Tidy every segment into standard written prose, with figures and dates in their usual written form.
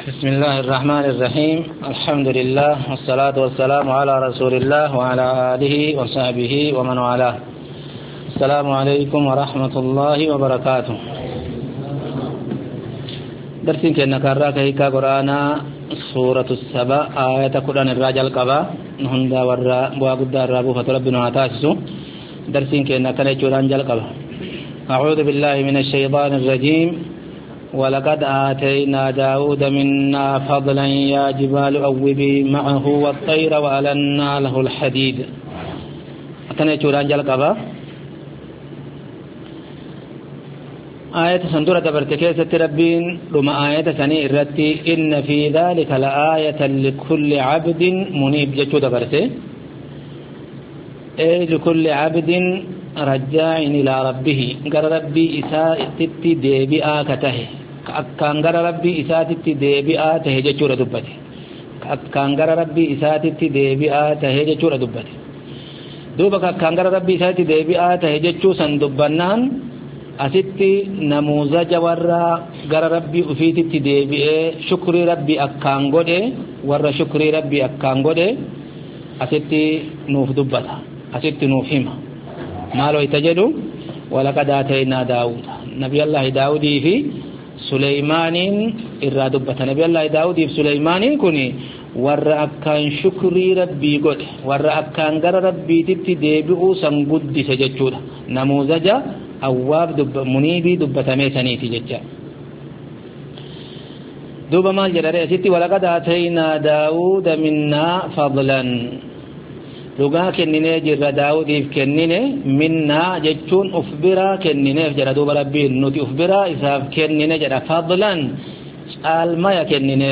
بسم الله الرحمن الرحيم. الحمد لله والصلاة والسلام على رسول الله وعلى آله وصحبه ومن والاه. السلام عليكم ورحمة الله وبركاته. درسين كنا كراك هيكا قرانا سورة السبع آية قرآن الرجال قبا نهندا ورا بواقد الرابو فتربنا عتاسو. درسين كنا كنا جوران جل قبا. أعوذ بالله من الشيطان الرجيم. ولقد آتينا داود منا فضلا يا جبال أوبي معه والطير وألنا له الحديد. أكنا جوران جل قبا. آية سندورة برتكيسة ربين لما آية سني الرتي إن في ذلك لآية لكل عبد منيب جتو برته أي لكل عبد رجاع إلى ربه قال ربي إساء تتي ديبئا كته كان قال ربي إساء تتي ديبئا تهجتو ردبته كان قال ربي إساء تتي ديبئا تهجتو ردبته دوبك كان قال ربي إساء تتي ديبئا تهجتو سندبنان asitti namuuzaja warra gara rabbii ufiititti deebi'ee shukrii rabbii akkaan godhe warra shukrii rabbii akkaan godhe asitti nuuf dubbata asitti nuuf hima maaloo ita jedhu walaqad aataynaa daawuda nabiyallaahi daawudii fi suleymaaniin irraa dubbata nabiyallaahi daawudii fi suleymaaniin kun warra akkaan shukrii rabbii godhe warra akkaan gara rabbiititti deebi'uu san guddise jechuudha namuuzaja أواب منيبي دبتمي سنيتي ججا دوب ما جرى ستي ولقد آتينا داود منا فضلا لغا كنني جرى داود كنني منا جتون أفبرا كنني جرى دوب ربي نوتي أفبرا إساف كنني جرى فضلا ما يكنني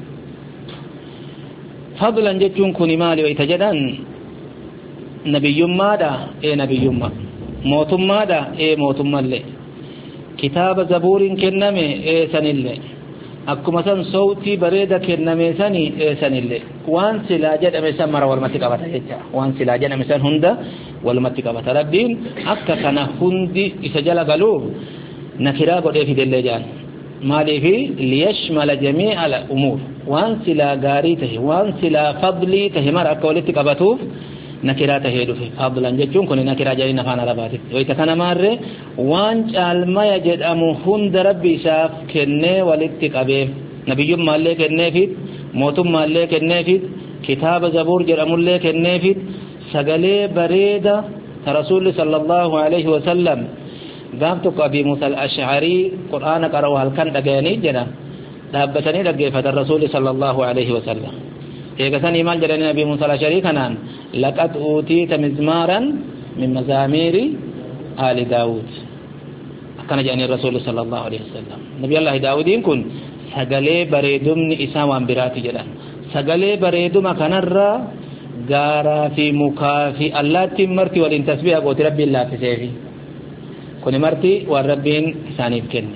فضلا جتون كوني مالي ويتجدن نبي ماذا إيه نبي ما mootummaadha mootummallee kitaaba zabuuriin kenname sanillee akkuma san sawtii bareeda kenname sani sanillee waan silaa jedhame san mara walmatti qabata jecha waan silaa jedhame san hunda walmatti qabata rabbiin akka kana hundi isa jala galuuf nakiraa godhee fidellee jaan maaliifi liyashmala jamii'a al-umuur waan silaa gaarii tahe waan silaa fadlii tahe mara akka walitti qabatuuf نكرات هيدو في فضلا جتون كوني نكرا جاينا فانا رباتي ويتكنا ماري وان ما يجد أمو هند ربي شاف كنه ولدتك أبيه نبي يوم مالي كنه فيت موتم مالي كنه فيت كتاب زبور جرم اللي كنه فيت سقلي بريدة رسول صلى الله عليه وسلم قامتك أبي موسى الأشعري قرآن قرأوها الكن دقياني جنا دابتني دقيفة الرسول صلى الله عليه وسلم إيقاساني مال جراني أبي موسى الأشعري كنان لقد أوتيت مزمارا من مزامير آل داود كان جاني الرسول صلى الله عليه وسلم نبي الله داود يكون سقلي بريدم إسام وانبراتي جلان سقلي بريدم كنرى غارا في مكافي الله تمرتي والانتسبيح قوت ربي الله في سيفي كوني مرتي والربين سانيف كن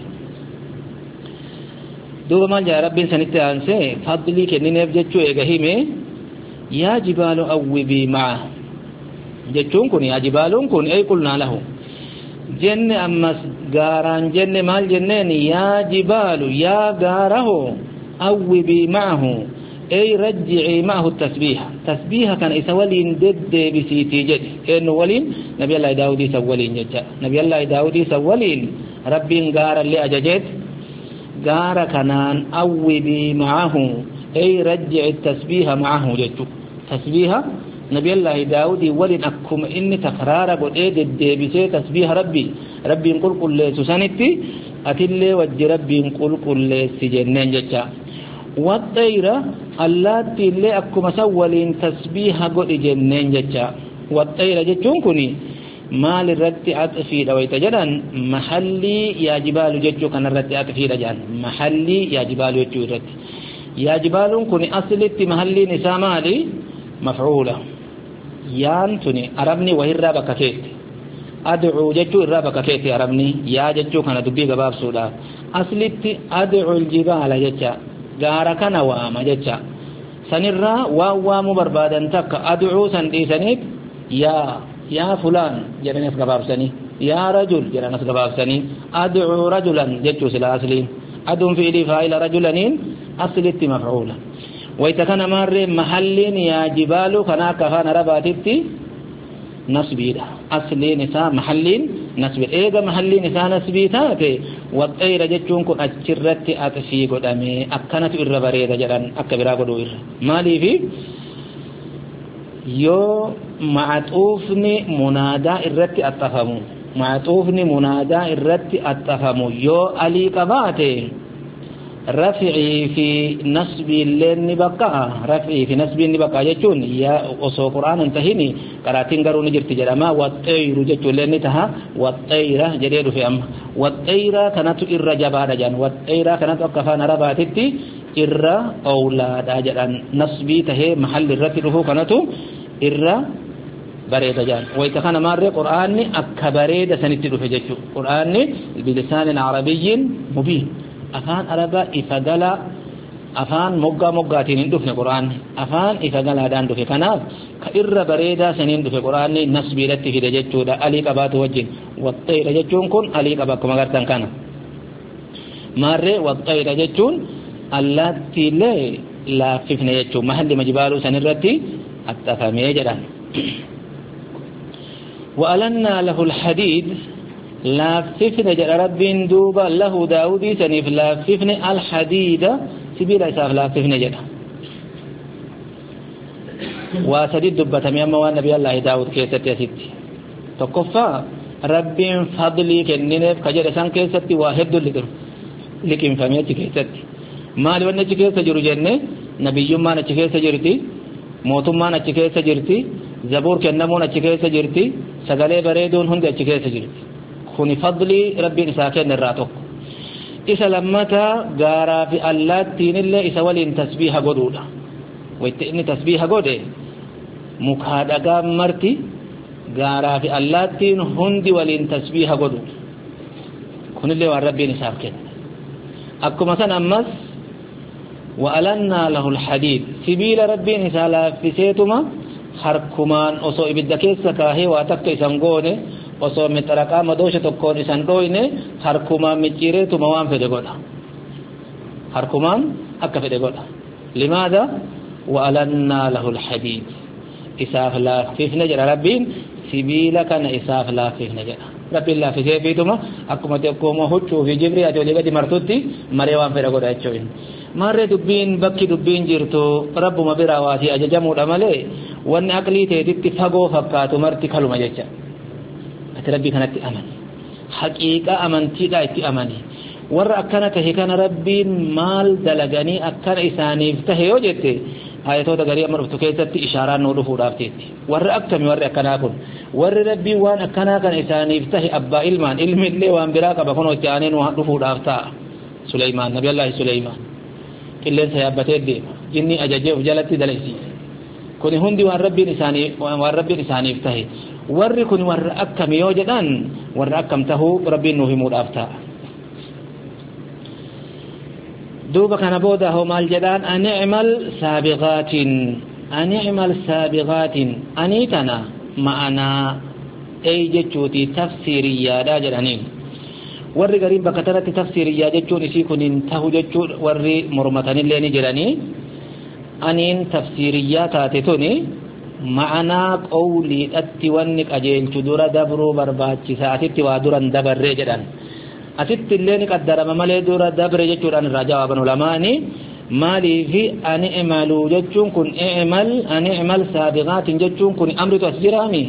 دوبا مال جاء ربين سانيت أنسي فضلي كنين يفجتشو إيقاهيمي يا جبال أوبي معه جتون كن يا جبال كن أي قلنا له جن أمس غاران جن مال جنين يا جبال يا غاره أوبي معه أي رجعي معه التسبيح تسبيح كان إسولين ضد بسيتي جد إنه ولين نبي الله داود سولين جدا نبي الله داود سولين ربي غار اللي أججت غار كنان أوبي معه أي رجع التسبيح معه جدو تسبيح نبي الله داود ولن أكم إني تقرار قد ديبسي تسبيح ربي نقول قل سسانتي أتلي وجه ربي نقول قل سجنين جدا والطير اللاتي اللي أكم سولين تسبيح قد جنين جدا والطير جدون كني مال الرد أطفي دويت جدا محلي يا جبال جدو كان الرد أطفي رجان محلي يا جبال جدو رد يا جبال كوني أصلت محلي نسامالي مفعولة يانتني أربني وهي الرابة ككيت أدعو ججو الرابة ككيت أربني يا ججو كان دبي قباب سودا أصلت أدعو الجبال ججا غاركنا وآما ججا سنرى ووام بربادا تك أدعو سندي سنيب يا فلان جرنس قباب سني يا رجل جرنس قباب سني أدعو رجلا ججو سلا أصلين أدعو في إلي فائل رجلنين أصلت مفعولا ويتكن مر محل يا جبال كنا كفان رباتتي نصبي أصل نساء محل نصبي إيجا محل نساء نصبي تاتي والطير جتشون كن أجرت أتشي قدامي أكنت إرباريد جران أكبرا قدو إر مالي في يو معطوفني منادى إرت أتفهمو معطوفني منادى إرت أتفهمو يو علي قباتي رفعي في نصب اللين بقى رفعي في نصب بقى جتون يا أصو قرآن انتهيني قراتين قرون جرت جرما والطير جتون لين تها والطيرة جديد في أم والطيرة كانت إر جبادة جان والطيرة كانت أكفان رباتتي إر أولاد جان نصبي تهي محل الرتله كانت إر بريد جان ويتخان مار قرآن أكبريد سنتلو في جتو قرآن بلسان عربي مبين afaan araba ifagala afaan moggaattiin hin dhufne qur'aan afaan ifagalaadhaan dhufe kanaaf ka irra bareedaa saniin dhufe qur'aan nasbiidatti fide jechuudha alii qabaatu wajjin waxxayra jechuun kun alii qaba akkuma gartan kana maarree waxxayra jechuun allaattiilee laaffifne jechuun mahalli majbaaluu sanirratti axxafamee jedhan وألنا له الحديد لاففن جل رب دوبا له داودي سنف لاففن الحديد سبيل إساف لاففن جل وسديد دبة ميما والنبي الله داود كيست يا ستي تقفى رب فضلي كننف كجر سان كيست واحد لكن فميت كيست مال ونج كيست جرو جنة نبي ما نج كيست جرتي موتم ما نج كيست جرتي زبور كنمو نج كيست جرتي سغلي بريدون هند نج كيست جرتي كوني فضلي ربي نساكن الراتوك إسا لمتا غارا في الله تين الله إسا ولين تسبيح قدودا ويتئني تسبيح قدود مكادقا مرتي غارا في الله تين هندي ولين تسبيح قدود كون الله وان ربي نساكن أكو مثلا أمس وألنا له الحديد سبيل ربي نسالا في سيتما خركمان أصو إبدكيسا كاهي واتك إسانقوني osoo mitaraqaa madoosha tokkoon isan dhoyne harkumaan micciireetuma waan fedhe godha harkumaan akka fedhe godha limaada wa'alannaa lahu alhadiid isaaf laaffifne jedha rabbiin sibiila kana isaaf laaffifne jedha rabbiin laaffisee fiituma akkuma tokkooma huccuu fi jibrii ati olii gadi martutti maree waan fedhe godha jechuun maarree dubbiin bakki dubbiin jirtu rabbuma biraa waatii ajajamuudha malee wanni aqlii teetitti fagoo fakkaatu marti kaluma jecha ربي كانت أمن حقيقة أمنتي لا أمني ور أكنت هكان ربي مال دلغني أكن إساني فتح يوجد آياتو تغري أمر فتكيتت إشارة نوره رافتيت ور أكتم ور أكناكم ور ربي وان أكناكن إساني فتح أبا إلمان إلم اللي وان براك بكونو تيانين وحنوه رافتا سليمان نبي الله سليمان كلين سيابتين دي جني أجاجه جلتي دلسي كوني هندي وان ربي إساني فتح warri kun warra akkam yoo jedhan warra akkam tahuu rabbiin nuuf himuudhaaf ta'a duuba kana booda hoo maal jedhaan anicmal saabiqaatin anii tana ma'anaa ey jechuuti tafsiiriyyaadha jedhaniin warri gariin bakka tanatti tafsiiriyyaa jechuun isii kun hin tahu jechuu warri mormatanillee ni jedhanii aniin tafsiiriyyaa taate tuni معنى قولي أتي وانك أجيلت دورا دبرو برباچسا أتي وادورا دبر رجدان أتي اللي قدر ممالي دورا دبر جدان الرجاء بن علماني مالي في أن اعملوا جدون كن أن اعمل سابقات جدون كن أمر تسجرامي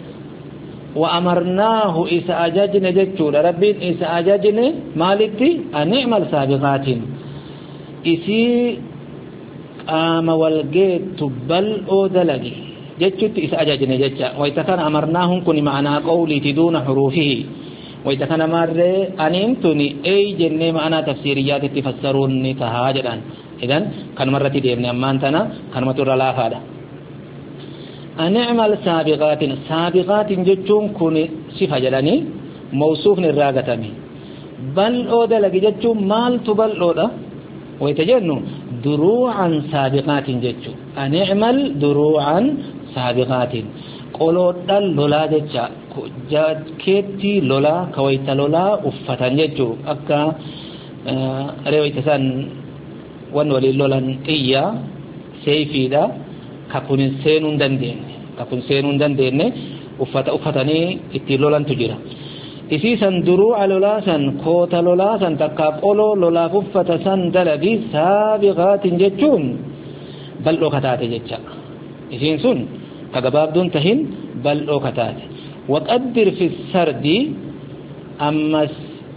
وأمرناه إسا أجاجن جدون ربين إسا أجاجن مالتي أن اعمل سابقات إسي قام والجيت بل أو دلقي جتت إسأجاجنا جتة ويتكن أمرناهم كن معنا قولي تدون حروفه ويتكن مر أنيمتني أي جنة معنا تفسيريات تفسرون تهاجرا إذن كان مرة ديبني أمانتنا كان متر لا فادا أنعمل سابقات جتون كن صفة جلاني موصوف الراغتمي بل أودا لقي جتون مال تبل أودا ويتجنو دروعا سابقات جتو أنعمل دروعا سابقات قولوا لولا جتشا جاكيتي لولا كويت لولا أفتن جتو أكا ريويت سان wan walin lolan qiyya sayfiidha kakun seenun dandeenne uffatanii itti lolantu jira isiisan duruu'a lolaasan koota lolaasan takka qoloo lolaaf uffata san dalagi saabiqaatin jechuun bal'oo kataate jecha isiin sun ka gabaabduun tahin bal'oo kataate waqaddir fi sardi ammas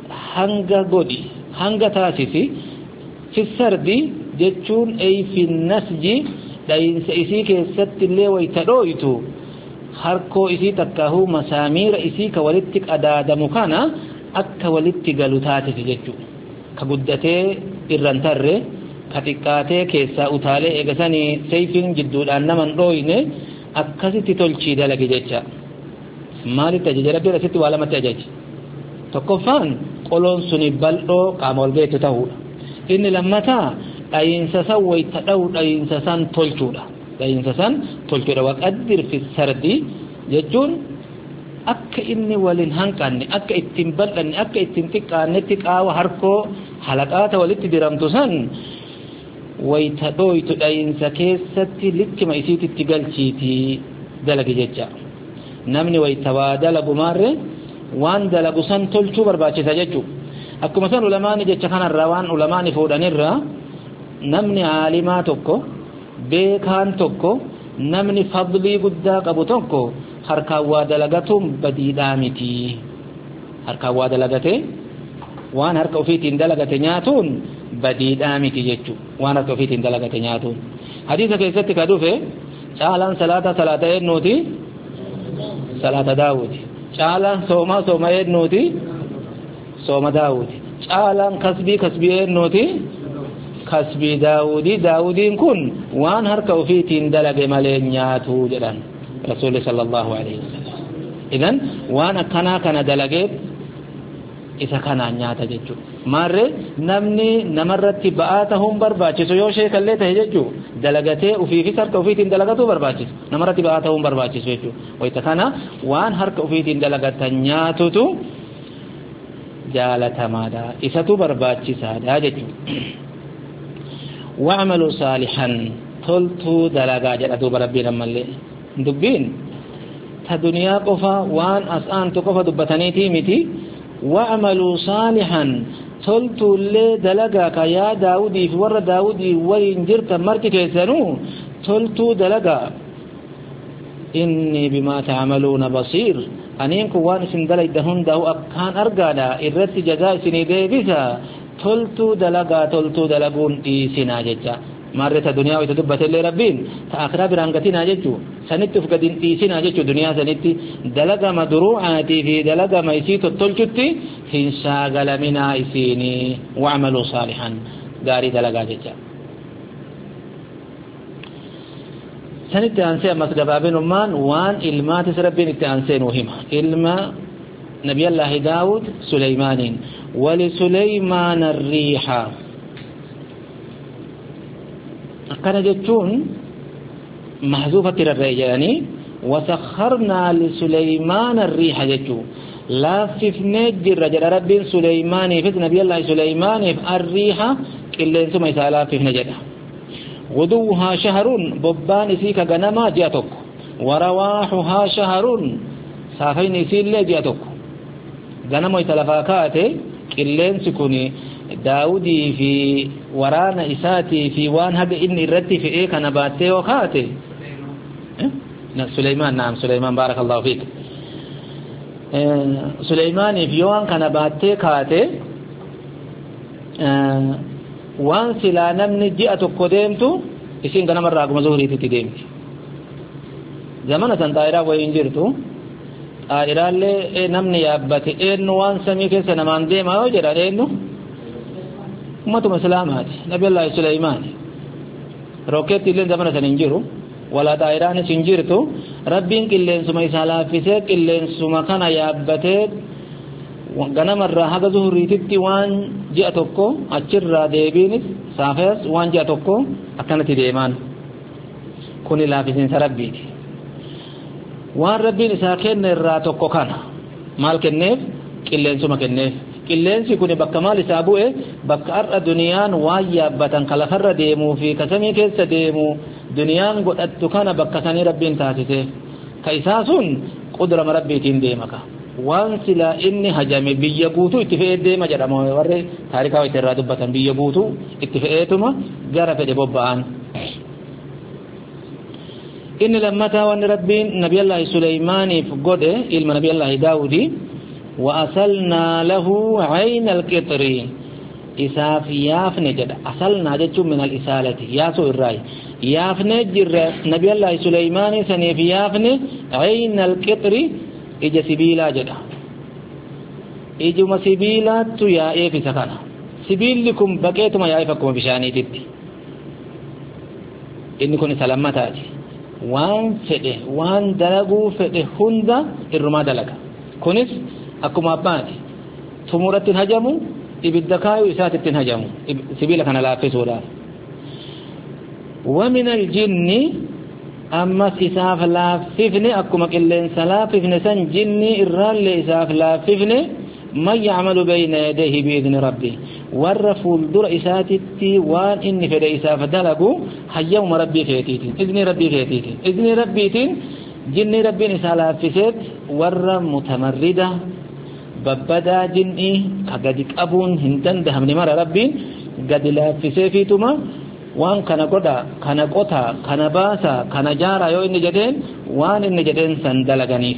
hanga taasisi fi sardi jechuun ay fi nasji dhayinsa isii keessatti illee wayta dhooytu harkoo isii takkaahu masaamiira isii ka walitti qadaadamu kana akka walitti galu taasisi jechuu ka guddatee irran tarre ka xiqqaatee keessaa utaalee eegasanii sayfiin jidduudhaan naman dhooyne akkasitti tolchii dalagi jecha maalitti ajaje rabbiin asitti waa lamatti ajaje tokkoffaan qoloon suni bal'oo qaama wal geettu ta'uudha inni lammataa dhayinsa san wayta dha'u dhayinsa san tolchuudha waqaddir fi sardi jechuun akka inni walin hanqanne akka ittiin bal'anne akka ittiin xiqqaannetti qaawa harkoo halaqaata walitti diramtu san wayta dhooytu dhayinsa keessatti likkima isiititti galchiitii dalagi jecha namni wayta waa dalagu maarre waan dalagu san tolchuu barbaachisa jechuu akkuma san ulamaani jecha kanarraa waan ulamaani fuudhanirraa namni aalimaa tokko beekaan tokko namni fadlii guddaa qabu tokko harkaan waa dalagatuun badiidhaa miti harkaan waa dalagate waan harka ofiitiin dalagate nyaatuun badiidhaa miti jechuu waan harka ofiitiin dalagate nyaatuun hadiisa keessatti ka dhufe caalaan salaata eennuuti salaata daawuti caalaan sooma eennuuti sooma daawuti caalaan kasbii eennuuti kasbii daawudiin kun waan harka ofiitiin dalage malee nyaatu jedhan rasuulli sallallahu alaihi wasallam idan waan akkanaa kana dalagee isa kanaan nyaata jechuu maarre namni namarratti ba'aa ta'uun barbaachisu yoo sheekallee ta'e jechuu dalagatee ofiifis harka ofiitiin dalagatu barbaachisu namarratti ba'aa ta'uun barbaachisu jechuu wayta kana waan harka ofiitiin dalagatan nyaatutu jaalatamaadha isatu barbaachisaadha jechuu wa'malu saalihan toltuu dalagaa jedha duuba rabbiin ammallee dubbiin ta duniyaa qofa waan as'aantu qofa dubbataniitii miti wa'malu saalihan toltuullee dalagaa ka yaa daawudii fi warra daawudii waliin jirtan marti keessanuu toltuu dalagaa inni bimaa ta'maluuna basiir aniin kun waan isin dalayda hundaa'u akkaan argaadha irratti jazaa isinii deebisa toltuu dalaguun dhiisinaa jecha marreta duniyaa wayta dubbatellee rabbiin ta akhiraa biraan gatinaa jechuu sanitti uf gadin dhiisinaa jechuu duniyaa sanitti dalaga madruu'aatii fi dalaga isii tottolchutti hin shaagalaminaa isiinii wa'maluu saalihan gaarii dalagaa jecha sanitti aansee ammas gabaabinummaan waan ilmaatis rabbiin itti aansee nuu hima ilma nabiyallaahi daawud suleymaaniin ولسليمان الريح كان جتون محذوفة الرجال وسخرنا لسليمان الريح جتو لا ففنيت الرجل رب سليمان في نبي الله سليمان الريح كل ثم يسأل في نجدة غدوها شهر ببان سيك غنما جاتك ورواحها شهر صافين سيل جاتك غنما يتلفاكاته qilleensi kun daawudii fi waraana isaatii fi waan haga inni irratti fe'ee kana baattee yoo kaate Suleymaan baarakallahu fiik Suleymaaniif yoo waan kana baattee kaate waan silaa namni ji'a tokko deemtu isin ganamarraa guma zuhuriititti deemti zamana san xaayiraa wayiin jirtu xaayiraallee namni yaabbate eenyu waan samii keessa namaan deemaa yoo jedhan eenyu ummatuma islaamaati nabiyallaahi Suleymaan rookeetti illee zamana san hin jiru walaa xaayiraanis hin jirtu rabbiin qilleensuma isaa laaffisee qilleensuma kana yaabbatee ganamarraa haga zuhuriititti waan ji'a tokko achirraa deebiinis saafees waan ji'a tokko akkanatti deemaan kuni laaffisiinsa rabbiiti waan rabbiin isaa kenne irraa tokko kana maal kenneef qilleensuma kenneef qilleensi kun bakka maal isaa bu'e bakka ar'a duniyaan waan yaabbatan kalafarra deemuu fi kasamii keessa deemu duniyaan godhattu kana bakka sanii rabbiin taasise ka isaa sun qudrama rabbiitiin deemaka waan sila inni hajame biyya guutuu itti fe'ee deema jedhama warri taarikaa itti irraa dubbatan biyya guutuu itti fe'eetuma gara fedhe bobba'an inni lammataa waan rabbiin nabiyallaahi suleymaaniif godhe ilma nabiyallaahi daawudi وأصلنا له عين القطر إساف يافن جد أصلنا جد من الإسالة ياسو الرأي يافن جر نبي الله سليمان سنيف يافن عين القطر إجا سبيلا جد إجا مسبيلا تيا في سكنا سبيل لكم بقيتم يا إفكم بشاني تبتي إنكم سلامتاج وان فده وان دلقو فده هندا الرما دلق كونس akkuma abbaati tumuratti hajamu ibidda kaayu isaatti hajamu sibiila kana laaffisuudhaaf wa min aljinni ammas isaaf laaffifne akkuma qilleensa laaffifne san jinni irraallee isaaf laaffifne man ya'malu bayna yadayhi biidni rabbi warra fuuldura isaatitti waan inni fedhe isaaf dalagu hayyamuma rabbii keetiitiin izni rabbiitiin jinni rabbiin isaa laaffiseet warra mutamarrida babbadaa jinni ka gadi qabuun hin danda'amne mara rabbiin gadi laaffisee fiituma waan kana godha kana qota kana baasa kana jaara yoo inni jedheen waan inni jedheen san dalaganiif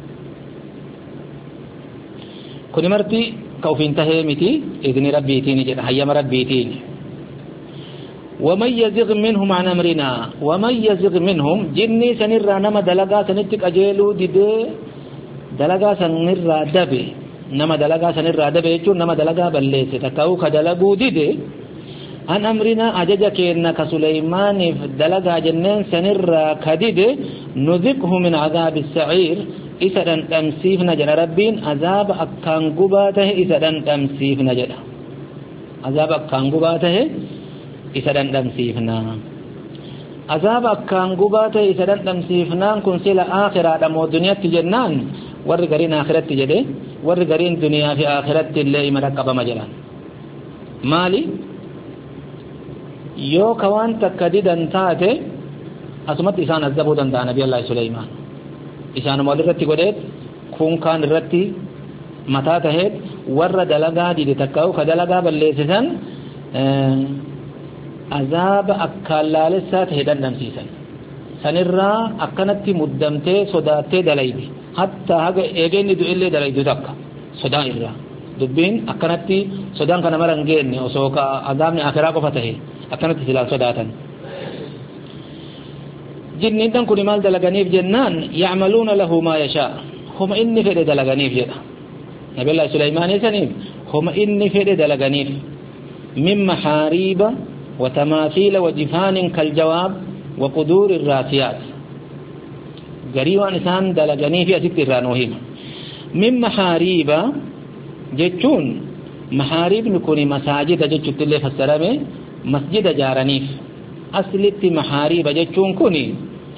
kuni marti ka ufiin tahee miti idni rabbiitiin jedha hayyama rabbiitiin ومن يزغ منهم عن أمرنا ومن يزغ منهم جني سنرى نما دلقا سنتك أجيلو دي دلقا سنرى دبي نما دلقا سنرى دبي يجون نما دلقا بليس تكاو كدلقو دي عن أمرنا أججك إنك سليمان دلقا جنين سنرى كديد نذقه من عذاب السعير إسدن تمسيف نجد ربين عذاب أكان قباته إسدن تمسيف نجد عذاب أكان قباته isadan damsiifna azaba akkaan gubaate isadan damsiifnaan kun sila akhiraadha moo duniyatti jennaan warri gariin akhiratti jedhe warri gariin duniyaa fi akhiratti illee imala qabama jedhan maali yoo ka waan takka didan taate asumatti isaan azabuu danda'a nabi allah suleymaan isaanuma walirratti godheet kun kaan irratti mataa taheet warra dalagaa dide takkaa'u ka dalagaa balleessisan عذاب أكالالسات هدن نمسيسا سنرى أكنت مدمتي صداتي دليدي حتى هذا إيجين دو إلي دليدو تكا صدا إرى دبين أكنت صدان كان مرنجين وسوكا عذابني آخراك فتحي أكنت سلا صداتا جنين كل مال دلغانيف جنان يعملون له ما يشاء هم إني فئد دلغانيف جدا نبي الله سليمان يسنيف هم إني فئد دلغانيف من محاريب وتماثيل وجفان كالجواب وقدور الراسيات غريوان إنسان دلغني في أسكت الرانوهيم من محاريب جتون محاريب نكوني مساجد جتشت اللي فسرمي مسجد جارنيف أصلت محاريب جتون كوني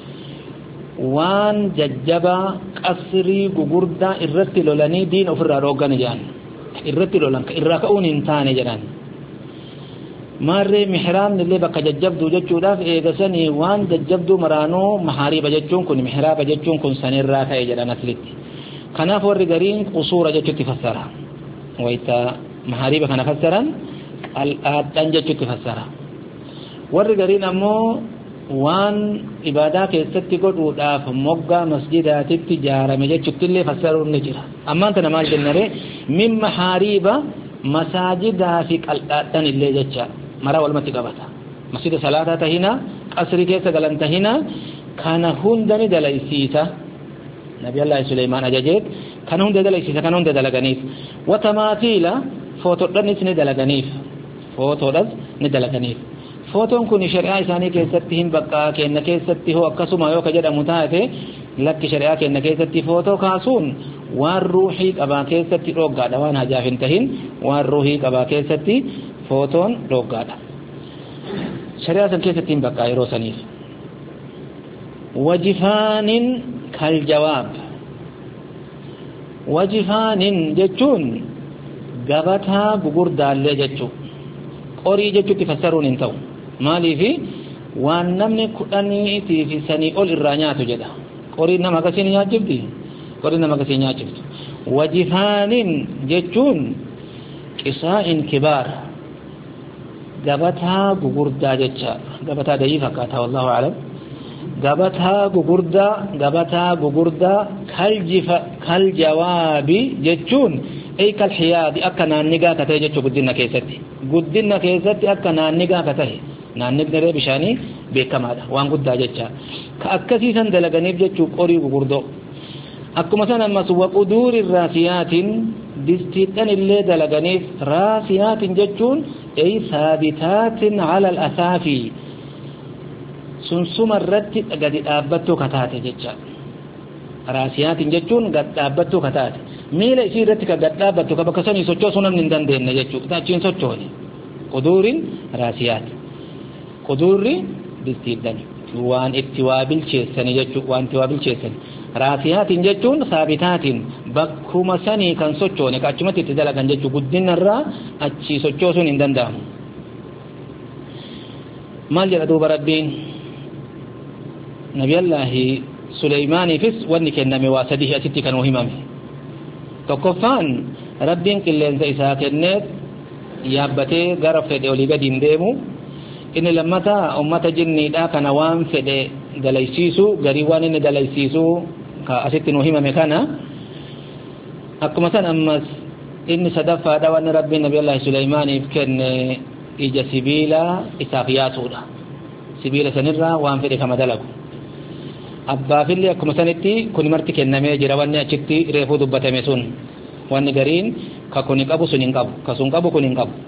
وان ججبا قصري غغردا الرتل لني دين أفر روغان جان الرتل لنك الركعون انتان جان ماري محرام اللي بقى ججبدو جچوداف ايغسني وان ججبدو مرانو محاريب جچون كن محراب جچون كن سنرا كاي جدا نسلت كنا فور غرين قصور جچت فسرا ويتا محاريب كنا فسرا الاتن جچت فسرا ور غرين امو وان عبادت كيستي godhuudhaaf mogga masjidaatitti jaarame jechuutti illee fassaruun ni jira amma tana maal jennare min mahariba masajida fi qal'atan illee jecha mara walmatti qabata masjida salata tahina qasri keessa galan tahina kana hundani dalaysiisa nabi allah suleymaan ajajeet kana hunda dalaysiisa kana hunda dalaganiif wa tamathila footodhanis ni dalaganiif footodhas ni dalaganiif footon kun shari'a isaanii keessatti hin bakka kenna keessatti hoo akkasuma yoo ka jedhamu taate lakki shari'a kenna keessatti footoo kaasuun waan ruuhii qabaa keessatti dhoggaadha waan hajaaf hin tahin waan ruuhii qabaa keessatti footoon dhoggaadha shari'a san keessatti hin bakka yeroo saniif wajifaanin kal jawaab wajifaanin jechuun gabata gugurdaalle jechu qorii jechutti fassaruun hin ta'u maaliifi waan namni kudhaniitii fi sanii ol irraa nyaatu jedha qorii nama akkasiin nyaachifti qorii nama akkasiin nyaachiftu wajifaanin jechuun qisaa'in kibaar gabataa gugurdaa jecha gabataa dayii fakkaata wallahu a'lam gabataa gugurdaa kal jawaabi jechuun ay kal hiyaadi akka naannigaa ka ta'e jechuu guddina keessatti akka naannigaa ka ta'e naannigni bishaanii beekamaadha waan guddaa jecha ka akkasiisan dalaganiif jechuu qorii gugurdoo akkuma san ammas waquduuri raasiyaatin distiidhan illee dalaganiif raasiyaatin jechuun ay saabitaatin ala al-asaafi sunsuma irratti gadi dhaabbattuu kataate jecha raasiyaatin jechuun gad dhaabbattuu kataate miila isii irratti ka gad dhaabbattu ka bakka sanii sochoosuu namni hin dandeenye jechuudha achiin sochoone quduuriin raasiyaat quduurri distiidhan waan itti waa bilcheessani jechuudha waan itti waa bilcheessani raasiyaatin jechuun saabitaatin bakkuma sanii kan sochoone ka achumatti itti dalagan jechuudha guddinarraa achi sochoosuun hin danda'amu maal jedha duuba rabbiin nabiyallaahi suleymaaniifis wanni kenname waa sadii asitti kan himame tokkoffaan rabbiin qilleensa isaa kenneet yaabbatee gara fedhe olii gadi hin deemu inni lammataa ummata jinniidhaa kana waan fedhe dalaysiisu garii waan inni dalaysiisu ka asitti nu himame kana akkuma san ammas inni sadaffaadha waan rabbiin nabiyallaahi suleymaaniif kenne ija sibiilaa isaaf yaasuudha sibiila sanirraa waan fedhe kama dalagu abbaafillee akkuma sanitti kuni marti kennamee jira wanni achitti reefuu dubbatame sun wanni gariin ka kuni qabu sun hin qabu ka sun qabu kun hin qabu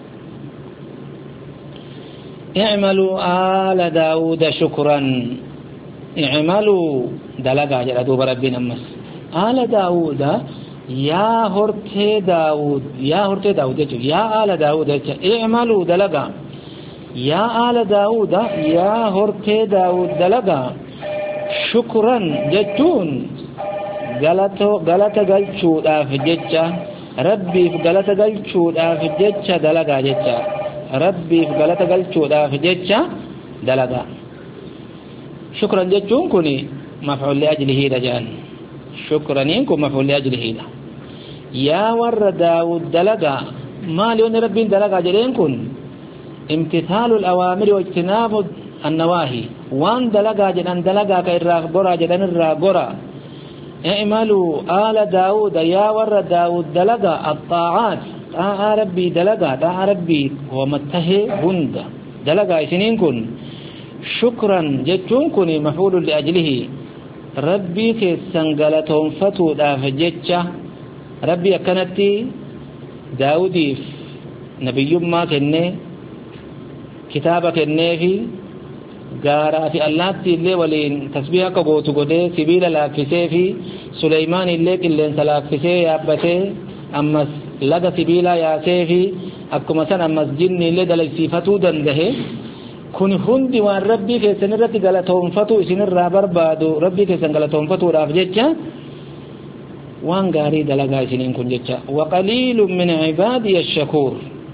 i'malu ala daawuda shukran i'malu dalagaa jedha duuba rabbiin ammas ala daawuda yaa hortee daawud jechuun yaa ala daawuda jecha i'malu dalagaa yaa ala daawuda yaa hortee daawud dalagaa shukran jechuun galata galchuudhaaf jecha rabbiif galata galchuudhaaf jecha dalagaa jecha rabbiif galata galchuudhaaf jecha dalagaa shukran jechuun kun maf'uul li ajlihi dajaan shukraniin kun maf'uul li ajlihi yaa warra daawud dalagaa maali wanni rabbiin dalagaa jedheen kun imtithaalul awaamiri wa ijtinaabu النواهي وان دلقا جدن دلقا كإراغ برا جدن الراغ برا اعملوا آل داود يا ور داود دلقا الطاعات ربي دلقا ربي ومتهي هند دلقا سنين كن شكرا جتون كن مفعول لأجله ربي كسنقلتهم فتو داف جتشا ربي أكنتي داودي نبي ما كنه كتابة كنه في غارا في الله تيلي ولين تسبيح كغوتو غدي سبيل لافسي في سليمان اللي كلن سلافسي يابته اما لغا سبيلا يا سيفي اكما سن مسجد اللي دل صفاتو دنده كن هندي وان ربي في سنرت غلطهم فتو سنر بربادو ربي في سن غلطهم فتو راف جچا وان غاري دلغا سنين كن جچا وقليل من عبادي الشكور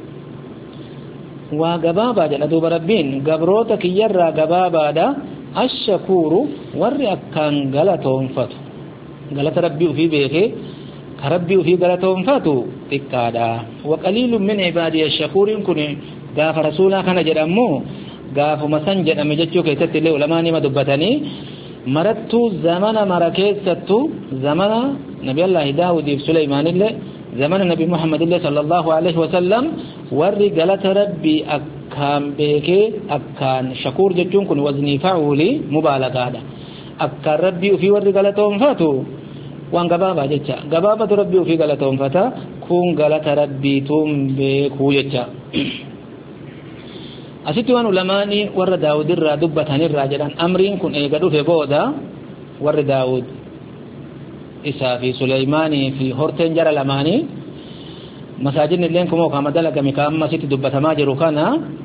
وغبابا جل دوب ربين غبروتا كيرا غبابا دا الشكور ور اكان غلطهم فتو غلط ربي في بيته كربي في غلطهم فتو تكادا وقليل من عبادي الشكور كن غاف رسولا كان جدمو غاف مسن جدم جچو كيتت له علماء ما دبتني مرتو زمان مركيستو زمان نبي الله داود سليمان الله زمان النبي محمد صلى الله عليه وسلم ورّي غلط ربي أكام بيكي أكان شكور جتون كن وزني فعولي مبالغة أكان ربي في ورّي غلطهم فاتو وان غبابا جتا غبابة ربي في غلطهم فتا كون غلط ربي توم بيكو جتا أسيتوان علماني ور داود الرادبة الراجلان أمرين كن إيقادو في بودا ور داود إسا في سليماني في هورتين جرى لماني مساجد اللين كمو كما دلق مكام مسجد دبت ماجرو كان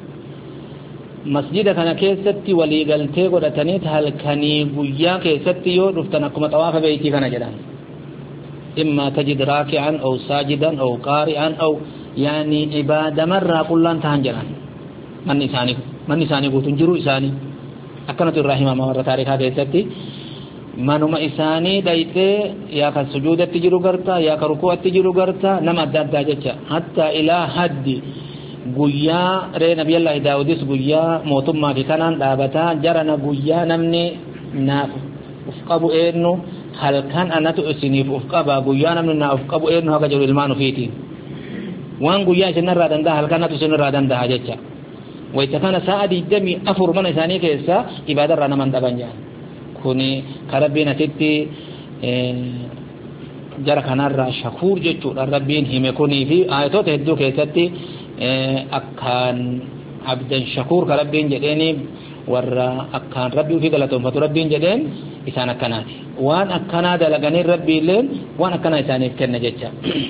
مسجد كان كيستي ولي قلتي قدتنيت هل كني بيا كيستي يو رفتنكم طواف بيتي كان جدان إما تجد راكعا أو ساجدا أو قارئا أو يعني عبادة مرة كلان تهنجران من إساني قوتن جرو إساني أكنت الرحمة مرة تاريخها كيستي manuma isaanii dhaytee yaa ka sujuudatti jiru garta yaa ka rukuu'atti jiru garta nama adda addaa jecha hatta ilaa haddi guyyaa ree nabiyallaahi daawudis guyyaa mootummaa fi kanaan dhaabataa jarana guyyaa namni naaf uf qabu eenyu halkan anatu isiniif uf qaba guyyaa namni naaf uf qabu eenyu haga jiru ilmaan ufiiti waan guyyaa isinirraa danda'a halkan anatu isinirraa danda'a jecha wayta kana sa'a 24 mana isaanii keessa ibaadarraa naman dhaban jaan kuni karabbiin asitti jara kanarraa shakuur jechuudha rabbiin hime kunii fi ayatoota hedduu keessatti akkaan abdan shakuur karabbiin jedheeni warra akkaan rabbii ofii galatoonfatu rabbiin jedheen isaan akkanaati waan akkanaa dalaganii rabbiilleen waan akkanaa isaaniif kenna jecha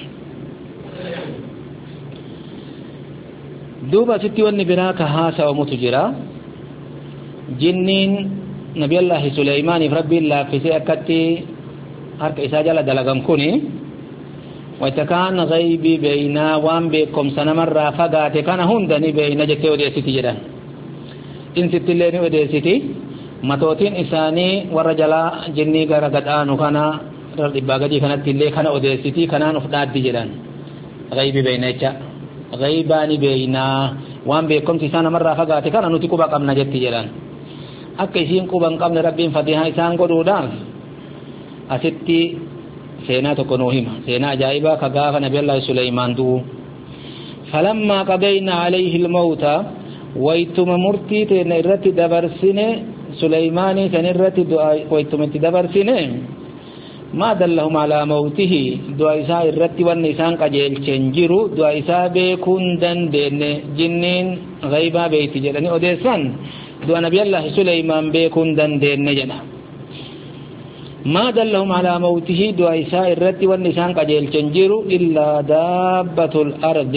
duuba asitti wanni biraa ka haasa'amutu jira jinniin نبي الله سليمان ربي الله في سيأكتي هرك إساجة لدلغم كوني ويتكان غيبي بينا وان بكم سنمر فقات كان هندني بينا جتي وديسيتي جدا إن ستليني وديسيتي متوتين إساني ورجلا جني غرقتانو كان رباقدي كانت تلي كان وديسيتي كان نفداد دي جدا غيبي بينا غيباني بينا وان بكم سنمر فقات كان نتكو بقمنا جتي جدا akka isiin quban qabne rabbiin fatihaa isaan godhuudhaaf asitti seenaa tokko nuu hima seenaa ajaa'ibaa ka gaafa nabiyallaahi Suleymaan du'u falammaa qadaynaa alayhi almawta waytuma murtii teena irratti dabarsine Suleymaanii san irratti waytuma itti dabarsine maa dallahum alaa mawtihi du'a isaa irratti wanni isaan qajeelchen jiru du'a isaa beekuun dandeenye jinniin ghaybaa beeyti jedhanii odeessan دعا نبي الله سليمان بيكون دندين نجنا ما دلهم على موته دعا إساء الرد والنسان قجيل تنجير إلا دابة الأرض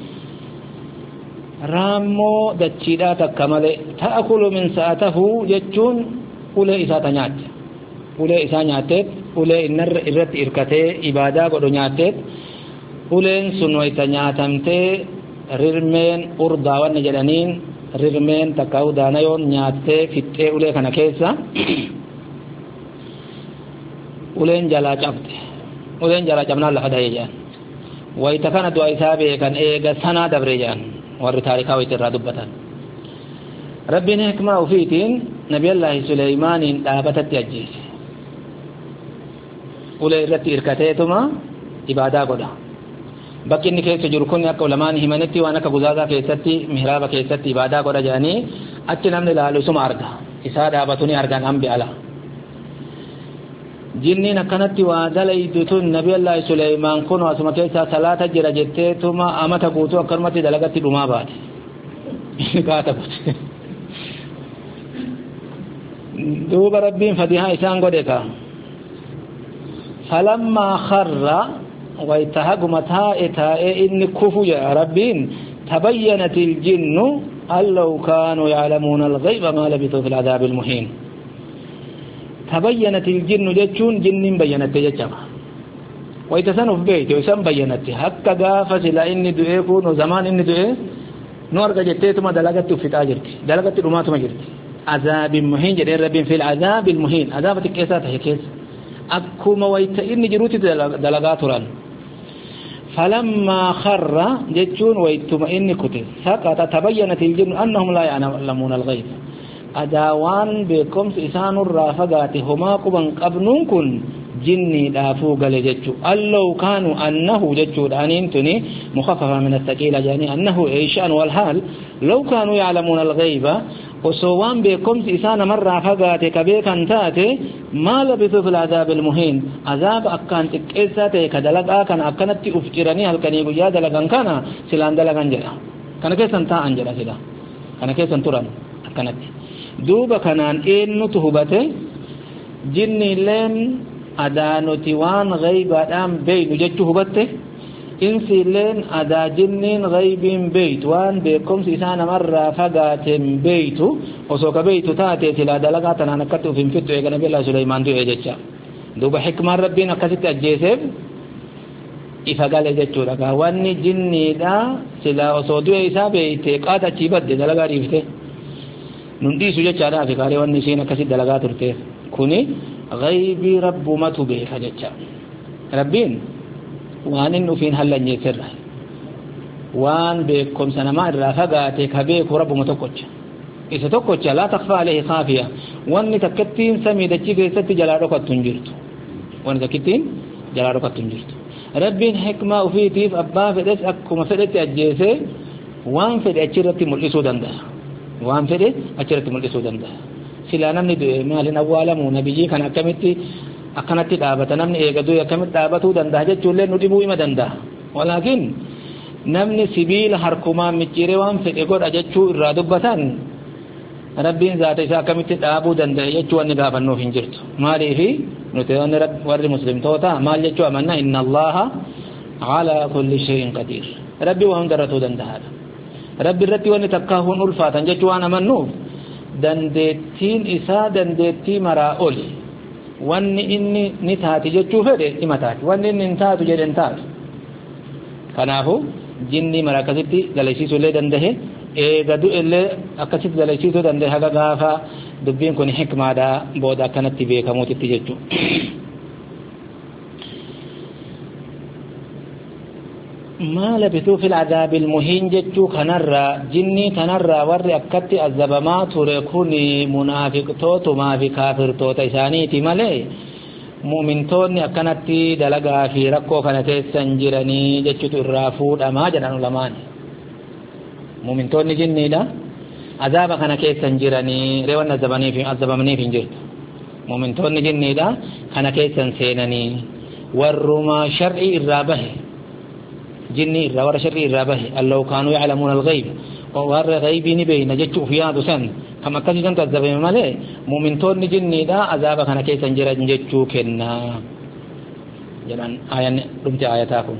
رامو دجيدا تكمل تأكل من ساعته يجون أولي إساء تنيات أولي إساء نياتت أولي إنر الرد إركته إبادة قدو نياتت أولي سنوي تنياتمته ررمين أرضا والنجلانين rirmeen takkaa'u daanayoon nyaattee fixxee ulee kana keessa uleen jalaa cabnaan lafa dhahee jedhan wayita kana du'a isaa beekan eega sanaa dabree jedhan warri taarikaa wayita irraa dubbatan rabbiin hikmaa ufiitiin nabiyallaahi Suleymaaniin dhaabatatti ajjeese ulee irratti irkateetuma ibaadaa godha bakki inni keessa jiru kun akka ulamaan himanitti waan akka guzaagaa keessatti mihraaba keessatti ibaadaa godha jedhanii achi namni ilaalu isuma arga isaa dhaabatu ni argan hambi ala jinniin akkanatti waa dalaydu tun nabiyallaahi Suleymaan kun asuma keessaa salaata jira jetteetuma amata guutuu akkanumatti dalagatti dhumaa baate kaata bute duuba rabbiin fatihaa isaan godhe ka falammaa kharra ويتهجم تاء إن كفو يا ربين تبينت الجن أن لو كانوا يعلمون الغيب ما لبثوا في العذاب المهين تبينت الجن جتون جن بينت جتما ويتسنف بيت ويسم بينت حتى قافت لا إني دعيكون وزمان إني دعي نورك جتيتما دلقت في تاجرتي دلقت رماتما جرتي عذاب مهين جدير ربين في العذاب المهين عذابة كيسات هي كيس أكما ويت إني جروتي دلقات ران فلما خر جتون ويتمئن كتب سقط تبينت الجن أنهم لا يعلمون الغيب أداوان بكم إسان الرافقات هما قبن قبنون كن جني دافو قال جتو ألو كانوا أنه جتو دانينتني مخففة من الثقيلة جاني أنه إيشان والحال لو كانوا يعلمون الغيب وسوان بكم إسان مرة فقات كبيكا تاتي ما لبثوا في العذاب المهين عذاب أكان تكيساتي كدلقا كان أكانت أفجرني هل كان يقول يا دلقان كان سلان دلقان جلا كان كيسان تا أنجلا سلا كان كيسان تران أكانت دوبا كانان إنو تهبته جني لين أدانو تيوان غيبا دام بينو جتو هبته إنسي لين أدا جنين غيبين بيت وان بكم سيسانا مرة فقاتم بيتو وسوك بيتو تاتي سلا دلقاتنا نكتو في مفتو إيقا نبي الله سليمان دو إيجتشا دوبا حكمة ربنا قسيت أجيسب ifagale jechuudha ka wanni jinniidha sila osoo du'e isaa beeyte qaata achi badde dalagaa dhiifte nun dhiisu jechaadhaa fi kaalee wanni isheen akkasitti dalagaa turteef kuni ghaybii rabbumatu beeka jecha rabbiin waan inni ufiin hallanyeessirra waan beekumsa namaa irraa fagaate ka beeku rabbuma tokkocha isa tokkocha laa takfaa alayhi khaafiya wanni takkattiin samii dachii keessatti jalaa dhokattu hin jirtu wanni takkittiin jalaa dhokattu hin jirtu rabbiin hikmaa ufiitiif abbaa fedhes akkuma fedhetti ajjeese waan fedhe achirratti mul'isuu danda'a waan fedhe achirratti mul'isuu danda'a silaa namni du'e maalin awwaalamu nabiyyii kan akkamitti akkanatti dhaabata namni eega du'e akkamitti dhaabatuu danda'a jechuullee nu dhibuu hima danda'a walaakin namni sibiila harkumaan micciiree waan fedhe godha jechuu irraa dubbatan rabbiin zaata isaa akkamitti dhaabuu danda'a jechuu wanni gaafannuuf hin jirtu maaliifi nuti warri muslimtoota maal jechuu amanna inna allaha ala kulli shay'in qadir rabbi waan hundarratuu danda'aadha rabbi irratti wanni takkaahuun ulfaatan jechuu waan amannuuf dandeettiin isaa dandeettii maraa oli wanni inni ni taati jechuu fedhe ima taati wanni inni hin taatu jedhe hin taatu kanaafu jinni mara akkasitti dalaysiisuu illee dandahe eega du'ellee akkasitti dalaysiisuu dandahe haga gaafa dubbiin kun hikmaadha booda akkanatti beekamuutitti jechuu ما لبثوا في العذاب المهين جتشو كنرى جني كنرى ور أكتي الزبما تركوني منافق توت ما في كافر توت إسانيتي ملي مؤمن توني أكنتي دلقا في ركو كانت سنجرني جتشو الرافود أما جنان لمان مؤمن توني جني لا عذاب كانت سنجرني روانا الزبمني في جرت مؤمن توني جني لا كانت سنسينني والرما شرعي الرابه جني الرور شرعي الرابه لو كانوا يعلمون الغيب وور غيبي نبي نجتو في هذا سن كما كان تذبهم ماله مؤمن تون جني دا عذاب كان كي سنجر نجتو كنا جنان آيان رمت آياتكم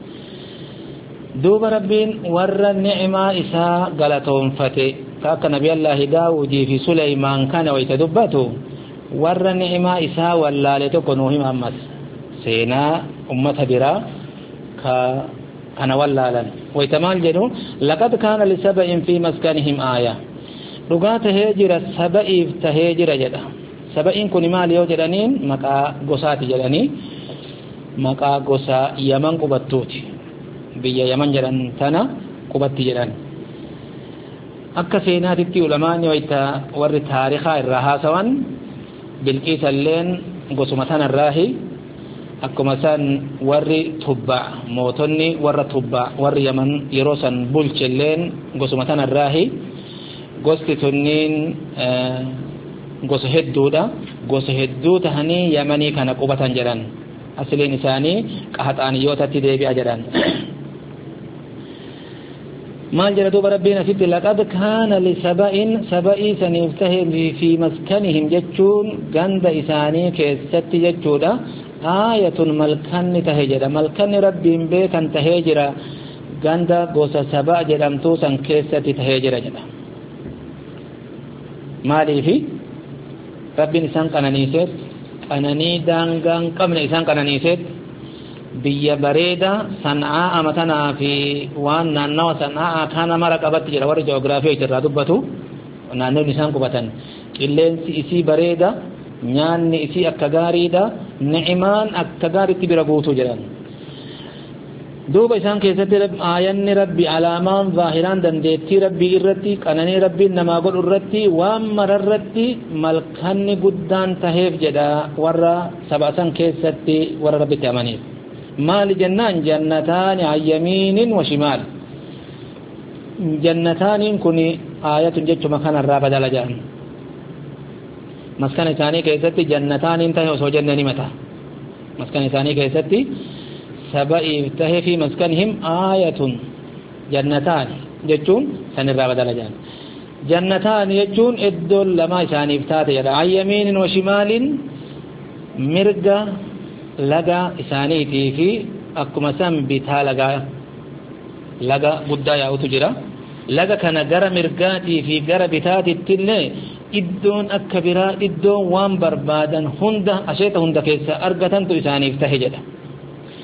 دوب ربين ور النعمة إساء غلطهم فتي كاك نبي الله داود في سليمان كان ويتدبته ور النعمة إساء ولا لتكونهم أمس سينا أمة برا أنا ولا لن ويتمال جنو لقد كان لسبأ في مسكنهم آية رقات هجر السبأ تهجر جدا سبأ كن مال يوجدانين مكا قصات جداني مكا قصا يمن قبطوت بيا يمن جدان تنا قبط جدان أكا سيناتي علماء ويتا ور تاريخا الرهاسوان بالكيس اللين قصمتان الراهي akkuma san warri tubba mootonni warra tubba warri yaman yeroo san bulchelleen gosuma tanarraahi gosti tunniin gosa hedduudha gosa hedduu tahanii yamanii kana qubatan jedhan asliin isaanii qahaxaaniyyootatti deebi'a jedhan maal jedha duuba rabbiin asitti laqad kaana lisaba'in saba'ii saniif tahe fi maskanihim jechuun ganda isaanii keessatti jechuudha آية ملكن تهجر ملكن ربي بيكن تهجر غندا غوسا سبا جدمتو سن كيسة تهجر جدا مالي في ربي نسان قنانيسيت قناني دانغان قمن إسان قنانيسيت بيا بريدا صنعاء متنا في وان نانو صنعاء كان مرق أبت جرى ور جغرافيا جرى دبتو نانو نسان قبتن إلين إسي بريدا nyaanni isii akka gaariidha ni'imaan akka gaariitti bira guutuu jedhan duuba isaan keessatti aayanni rabbi alaamaan zaahiraan dandeettii rabbii irratti qananii rabbiin namaa godhu irratti waan mararratti malkanni guddaan taheef jedha warra sabaasan keessatti warra rabbitti amaniif maali jennaan jannataani an yamiinin wa shimaal jannataaniin kun aayatun jechuma kanarraa badala jedhan مسكن ثاني كيستي جنتان انتهي وسو جنني متى مسكن ثاني كيستي سبأ انتهي في مسكنهم آية جنتان جتون سنرى بدل جان جنتان يجون ادول لما ثاني افتات يدا عن يمين وشمال مرقا لغا ثانيتي في اكما سم بتا لغا بدا ياو تجرا لغا كان غرا مرقاتي في غرا بتاتي تنه iddoon akka biraa iddoon waan barbaadan hunda asheeta hunda keessa argatantu isaaniif tahe jedha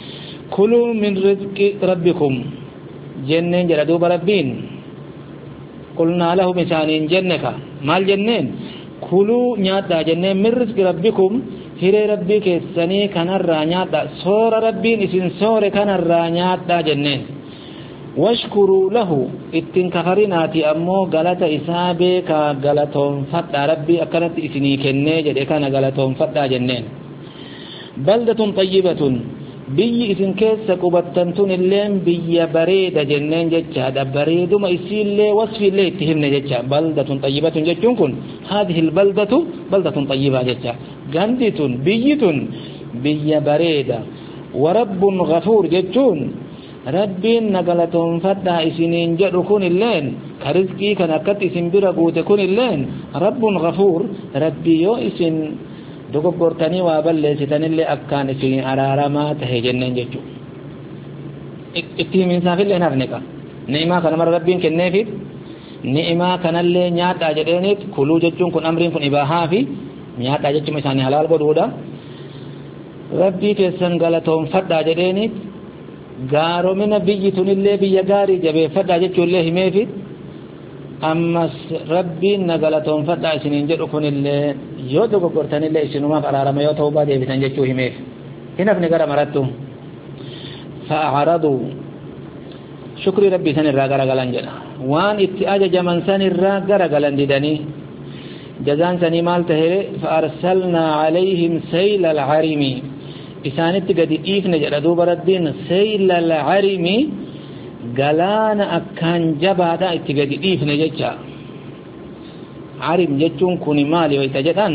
كلوا من رزق ربكم جنين جلدوا بربين قلنا له مسانين جنك مال جنين كلوا نياتا جنين من رزق ربكم هري ربي كيساني كان الرانياتا صور ربين اسن صور كان الرانياتا جنين واشكروا له اتن كفرناتي امو غلطة إسابك غلطهم فتا ربي أكرت اسني كني جد كان غلطهم فتا جنين بلدة طيبة بي اسن كيس قبطنتون اللين بي بريد جنين جتشا دا بريد ما يسيل لي وصف اللي اتهم جتشا بلدة طيبة جتشون هذه البلدة بلدة طيبة جتشا غندتون بيتون بي بريد ورب غفور جتشون ربين نقلتهم فتا اسنين جدو كون اللين كرزقي كان اكت اسن برقوت كون اللين رب غفور ربي يو اسن دوغورتاني وابلستان اللي اكان في ارارما تهجنن جچو اتيمين سافل لنا فنكا نعما كان مر ربين كنيفي نعما كان اللي نياتا جدينيت كلو جچون كن امرين كن اباها في نياتا جچ مساني حلال غدودا ربي كسن غلطهم فدا جدينيت غارو من بيتون اللي بيغاري جبه فدا جچو اللي هميفي اما ربي نغلطهم فدا سنين جدو كن اللي يودو غورتان اللي سنما قرارما يو توبه دي بتن جچو هميف هنا بنغرا مرتو فاعرضوا شكر ربي سن الراغرا غلان جنا وان اتاج جمن سن الراغرا غلان ديدني جزان سني مال تهر فارسلنا عليهم سيل العرم إسانت قد إيفن جردو بردين سيل العرم غلان أكان جبادا اتقد إيفن ججا عرم ججون كوني مالي ويتجدن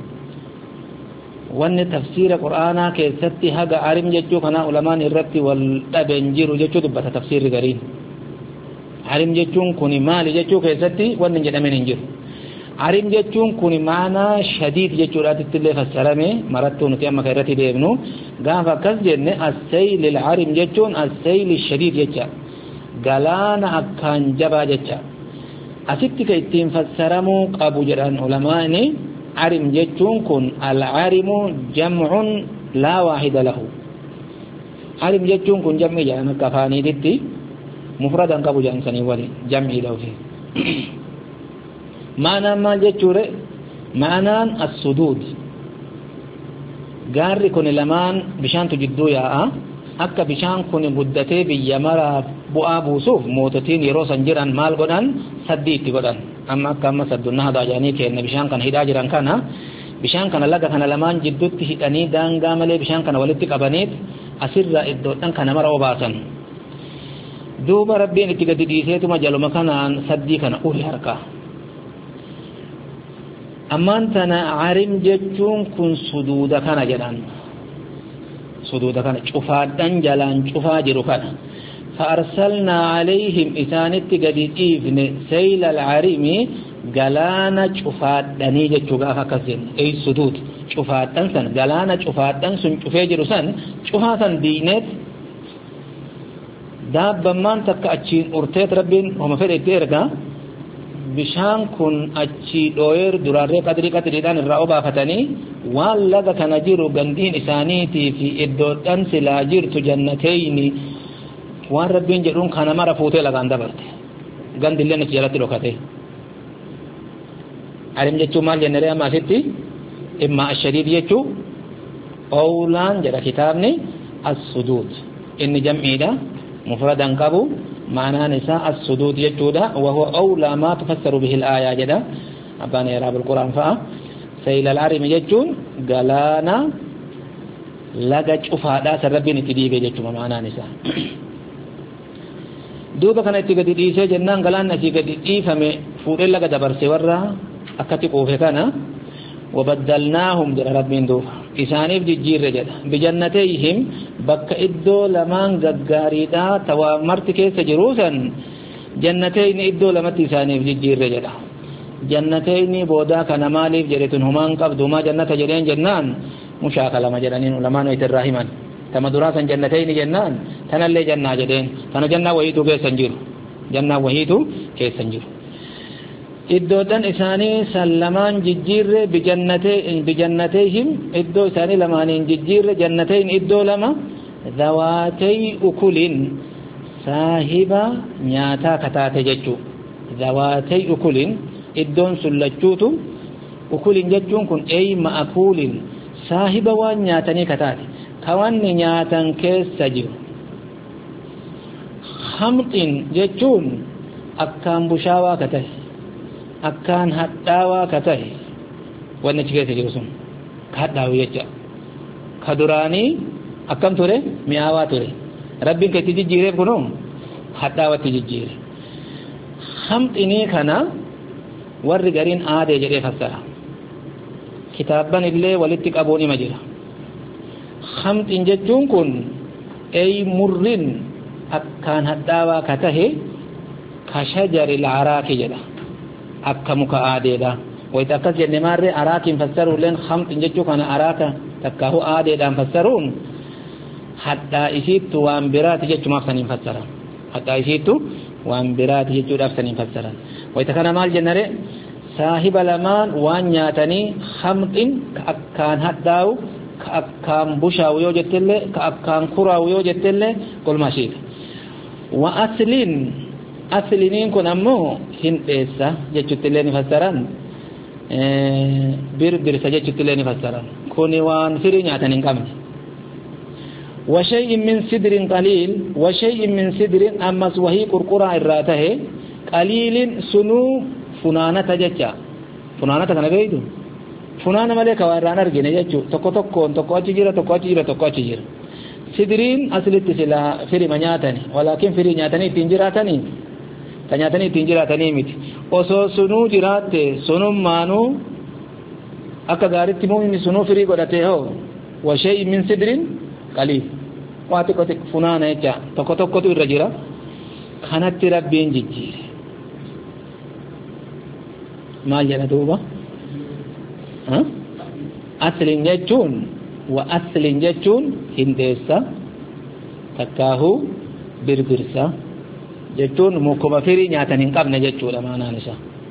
وان تفسير قرآن كيستي هذا عرم ججو كنا علمان الربط والتبنجير ججو دبتا تفسير غرين عرم ججون كوني مالي ججو كيستي وان جدامين انجر عرم جچون كوني معنا شديد جچورات اللي فسرمه مرتو نتي اما خيرتي ديبنو غافا كسجن السيل العرم جچون السيل الشديد جچا غلانا اكان جبا جچا اسيتي كيتين فسرمو ابو جران علماء عرم جچون كون العرم جمع لا واحد له عرم جچون كون جمع جانا كفاني دتي مفردا كابو جان سني ولي جمع له فيه معنى ما جتشوره معنى السدود غاري كون لمان بشان تجدو يا akka bishaan kun guddatee biyya mara bu'aa buusuuf moototiin yeroo san jiran maal godhan saddiitti godhan amma akka amma saddunna hadaa jaanii kenna bishaan kana hidhaa jiran kana bishaan kana laga kana lamaan jidduutti hidhanii daangaa malee bishaan kana walitti qabaniit asirra iddoodhan kana mara obaasan duuba rabbiin itti gadi dhiiseetuma jaluma kanaan saddii kana uri harka ammaan tana arim jechuun kun suduuda kana jedhan suduuda kana cufaadhan jalaan cufaa jiru kana فأرسلنا عليهم إسانت قديدين سيل العرم قلانا شفاد دنيجة شغافة كسين أي سدود شفاد تنسن قلانا شفاد تنسن شفاجر سن شفاتا دينت داب بمان تكا أتشين أرتيت ربين وما فرق تيركا بشان كن أتشي دوير دراري قدري دان الرأوبة فتاني واللغة كنجير قندين إسانيتي في إدوتان سلاجير تجنتين وان ربين جرون كان مارا فوتي لغان دبرت غند اللي نجيرات لوكاتي علم جتو مال جنريا ما ستي إما الشديد جتو أولان جرى كتابني السدود إن جمعي دا مفردا قبو معنى نساء السدود جتو دا وهو أولى ما تفسر به الآية جدا أباني راب القرآن فا سيل العرم جتون قلانا لغا شفادا سربين تديق جتو معنى نساء دوبا kana itti gadi dhiisee jennaan galaan asii gadi dhiifame fuudhee laga dabarse warra akkati quufe kana wabaddalnaahum jedha rabbiin duuba isaaniif jijjiirre jedha bijannatayhim bakka iddoo lamaan gaggaariidha tawaa marti keessa jiruusan jannatayni iddoo lamatti isaaniif jijjiirre jedha jannatayni boodaa kana maaliif jedhetun humaan qabdu maa jannata jedheen jennaan mushaakalama jedhaniin ulamaan itirraa himan tama duraasan jannatayni jennaan tanallee jannaa jedheen tana jannaa wahiitu keessan jiru jannaa wahiitu keessan jiru iddoodhan isaanii sallamaan jijjiirre bijannatayhim iddoo isaanii lamaaniin jijjiirre jannatayn iddoo lama ذواتي أكل صاحب نياتا كتاتي جتشو ذواتي أكل إدون سلجوتو أكل جتشون كن أي مأكول صاحب وان نياتني كتاتي كوان نياتن كيس سجيو خمط جتشون أكان بشاوا كته أكان حداوا كته ونجي سجيو سن كحداو يجا كدراني أكم توري مياوا توري ربين كتيجي جيره كنوم حداوا تيجي جيره خمط إني كنا ورجارين آده جري فسرها كتابا اللي ولتك أبوني مجرى خمط إنجتون كن أي مرن أكان حداوا كته كشجر العراك جدا أكمك آده دا ويتأكد جنمار عراك فسروا لين خمط إنجتون كان عراك تكاهو آده دا فسرون حتى إسيت وانبرات جتو مفسن فسرا حتى إسيت وانبرات جتو دفسن فسرا ويتكنا مال جنره صاحب لمان وان ياتني خمط كأكان حداو كأكان بشاو يوجد اللي كأكان كراو يوجد اللي كل ما شيء وأصلين أصلين كن أمو هندسة جتو تلين فسرا بير سجتو تلين فسرا كوني وان فرين ياتني كامل وشيء من سدر قليل وشيء من سدر أمس وهي قرقرة الراته قليل سنو فنانة تججا فنانة كان بيدو فنانة ملك ورانا رجينا جتشو تكو تكو أتجيرا سدرين أصلت سلا فري منياتني ولكن فري نياتني تنجراتني تنياتني تنجراتني ميت وسو سنو جرات سنو مانو أكا غارت تمومي سنو فري قدته هو وشيء من سدر قليل واتي كتك فنانة جا تكو تكو الرجيرا كانت ربين جيجير ما جانا دوبا أصل جتون وأصل جتون هندسة تكاهو بربرسة جتون مكوما فيري نياتن قبنا جتون لما نشا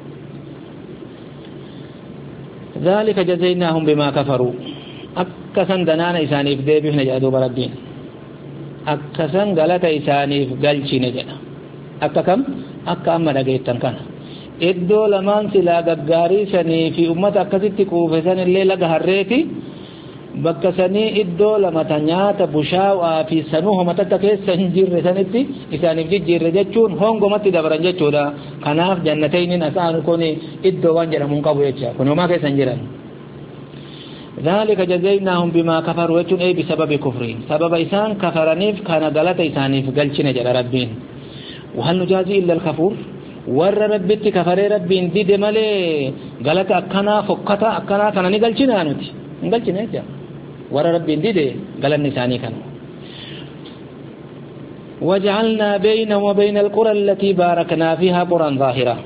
ذلك جزيناهم بما كفروا أكسن دنانا إساني فديبه نجادو بربين أكسن غلط إساني فقلشي نجانا أككم أكام مدقيتن كان إدو لمان سلا غغاري سني في أمت أكسيت كوفسن اللي لغهريتي بكسني إدو لما تنيات بشاو في سنوه متتكيس سنجير سنتي إساني فجير جتشون هونغو متي دبران جتشودا كناف جنتين أسان كوني إدو وانجر منقبو يتشا كونو ما كي سنجيران ذلك جزيناهم بما كفروا يتشون أي بسبب كفرين سبب إسان كفرانيف كان غلط إسانيف قلشنا جل ربين وهل نجازي إلا الكفور ور ربتي كفر ربين دي دمالي غلط أكنا فقطا أكنا كان نقلشنا نوتي نقلشنا يتشا ور ربين دي غلط نساني كانوا وجعلنا بينهم وبين القرى التي باركنا فيها قرى ظاهرة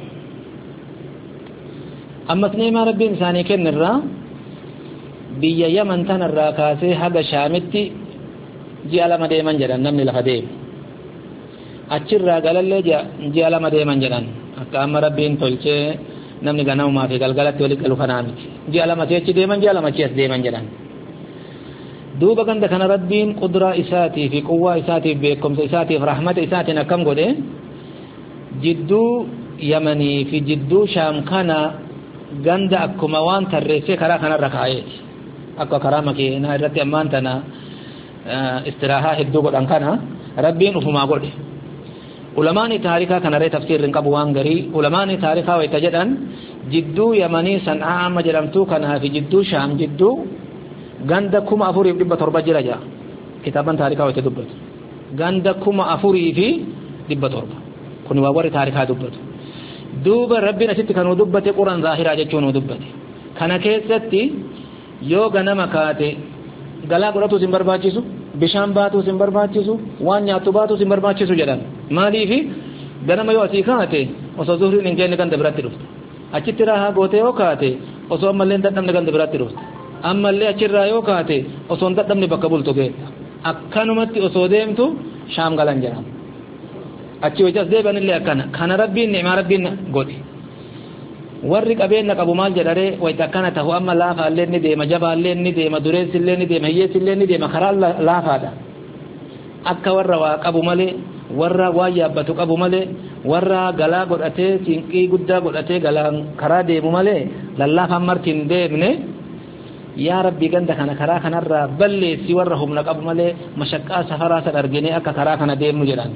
أما سنيما ربي إنساني كن الرا بيا يمن تن الراكاسي حق شامتي جي على مديمان جران نمني لخديم أتشر راقال اللي جي على مديمان جران أكام ربين تلچه نمني غناو ما في قلقلت ولي قلو خنامت جي على مسيح ديمان جي على مسيح ديمان جران دوبا كان دكان ربين قدرة إساتي في قوة إساتي بكم إساتي في رحمة إساتي نكم قده جدو يمني في جدو شام كان غند أكما وان ترسي كرا كان ركايت أكو كرامك نهرت أمان تنا استراحة هدو قد أنكنا ربين وفما قده علماء تاريخا كان رأي تفسير رنقبو وانغري علماء تاريخا ويتجدن جدو يمني صنعاء مجرمتو كان في جدو شام جدو غندا كما أفوري في 7 جرجا كتابا تاريخا ويتدبت غندا كما أفوري في 7 كوني ووري تاريخا دبت دوبا ربنا ست كانوا دبت قرآن ظاهرة جتشونوا دبت كان كيستي يو غنما كاتي غلا قرأتو سنبرباچيسو بشام باتو سنبرباچيسو وان نياتو باتو سنبرباچيسو جدان مالي في غنما يو أسي كاتي وصو ظهرين انجين نگان دبراتي رفت أچت راها قوتي يو كاتي وصو أمالين تدام نگان دبراتي رفت أمالي أچت راها يو كاتي وصو تدام نبقبول تو گئت أكانومتي وصو ديمتو شام غلان جرام achi wajjas deeban illee akkana kana rabbiin ni'maa rabbiin godhe warri qabeenya qabu maal jedhare wayta akkana tahu amma laafa illee ni deema jabaa illee ni deema dureessi illee ni deema hiyyeessi illee ni deema karaa laafaadha akka warra waa qabu malee warra waa yaabbatu qabu malee warra galaa godhatee sinqii guddaa godhatee galaan karaa deemu malee lallaafaan martiin deemne yaa rabbi ganda kana karaa kanarraa balleessi warra humna qabu malee mashaqqaa safaraa san arginee akka karaa kana deemnu jedhan